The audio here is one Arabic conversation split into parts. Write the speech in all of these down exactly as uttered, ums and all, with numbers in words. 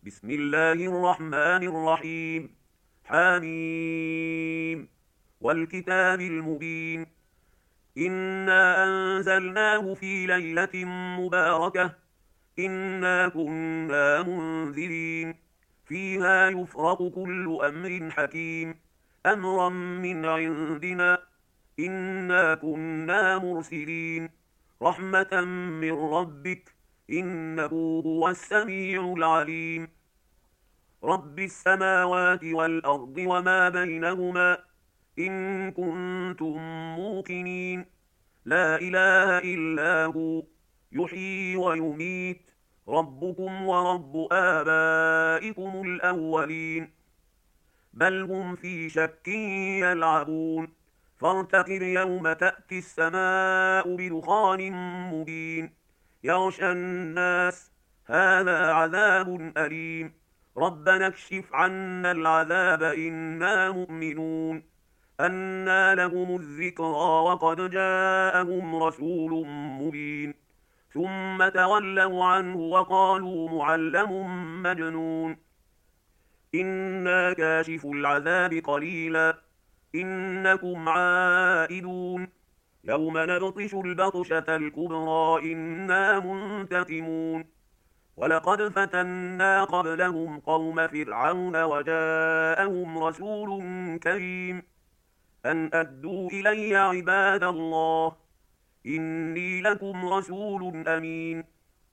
بسم الله الرحمن الرحيم. حميم والكتاب المبين. إنا أنزلناه في ليلة مباركة إنا كنا منذرين فيها يفرق كل أمر حكيم أمرا من عندنا إنا كنا مرسلين رحمة من ربك إنه هو السميع العليم. رب السماوات والأرض وما بينهما إن كنتم موقنين لا إله إلا هو يحيي ويميت ربكم ورب آبائكم الأولين بل هم في شك يلعبون فارتقب يوم تأتي السماء بدخان مبين يغشى الناس هذا عذاب أليم ربنا اكشف عنا العذاب إنا مؤمنون أنى لهم الذكرى وقد جاءهم رسول مبين ثم تولوا عنه وقالوا معلم مجنون إنا كاشف العذاب قليلا إنكم عائدون يوم نبطش البطشة الكبرى إنا منتقمون ولقد فتنا قبلهم قوم فرعون وجاءهم رسول كريم أن أدوا إلي عباد الله إني لكم رسول أمين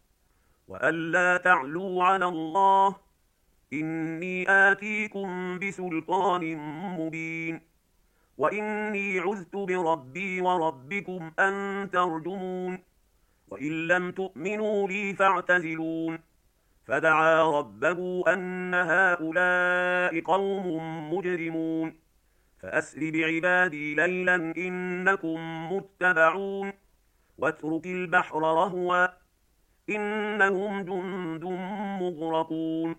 وألا تعلوا على الله إني آتيكم بسلطان مبين وإني عذت بربي وربكم أن ترجمون وإن لم تؤمنوا لي فاعتزلون فدعا ربه أن هؤلاء قوم مجرمون فأسر بعبادي ليلا إنكم متبعون واترك البحر رهوا إنهم جند مغرقون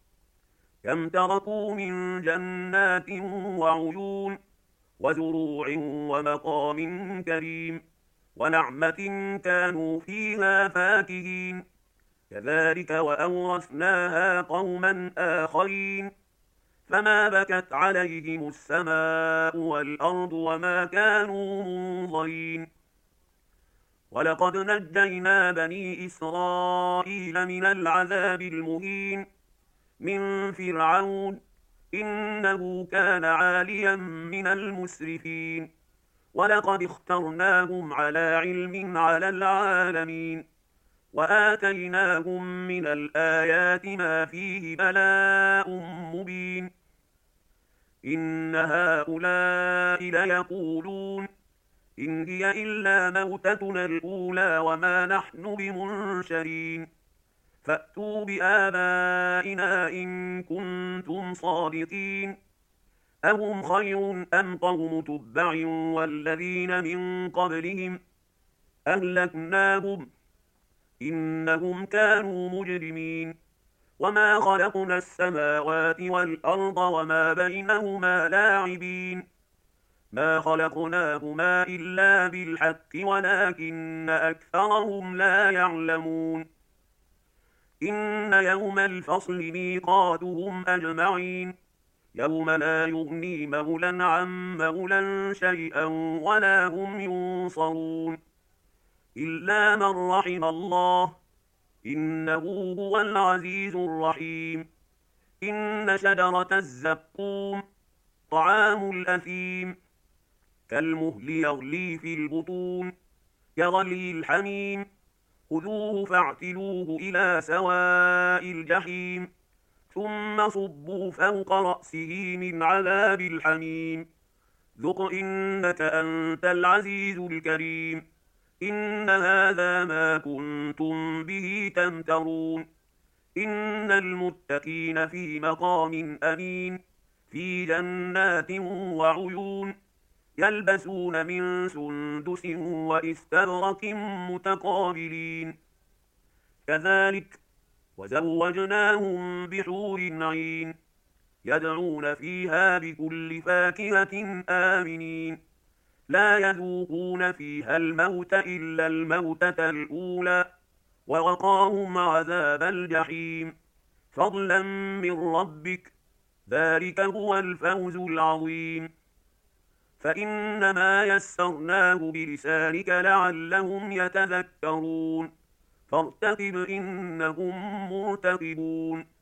كم تركوا من جنات وعيون وزروع ومقام كريم ونعمة كانوا فيها فاكهين كذلك وأورثناها قوما آخرين فما بكت عليهم السماء والأرض وما كانوا منظرين ولقد نجينا بني إسرائيل من العذاب المهين من فرعون إنه كان عاليا من المسرفين ولقد اخترناهم على علم على العالمين وآتيناهم من الآيات ما فيه بلاء مبين إن هؤلاء ليقولون إن هي إلا موتتنا الأولى وما نحن بمنشرين فأتوا بآبائنا إن كنتم صادقين أهم خير أم قوم تبع والذين من قبلهم أهلكناهم إنهم كانوا مجرمين وما خلقنا السماوات والأرض وما بينهما لاعبين ما خلقناهما إلا بالحق ولكن أكثرهم لا يعلمون إن يوم الفصل ميقاتهم أجمعين يوم لا يغني مولا عن مولا شيئا ولا هم ينصرون إلا من رحم الله إنه هو العزيز الرحيم إن شجرة الزقوم طعام الأثيم كالمهل يغلي في البطون كغلي الحميم خذوه فاعتلوه إلى سواء الجحيم ثم صبوا فوق رأسه من عذاب الحميم ذق إنك أنت العزيز الكريم إن هذا ما كنتم به تمترون إن المتقين في مقام أمين في جنات وعيون يلبسون من سندس وإستبرق متقابلين كذلك وزوجناهم بحور عين يدعون فيها بكل فاكهة آمنين لا يذوقون فيها الموت إلا الموتة الأولى ووقاهم عذاب الجحيم فضلا من ربك، ذلك هو الفوز العظيم. فإنما يسرناه بلسانك لعلهم يتذكرون، فارتقب إنهم مرتقبون.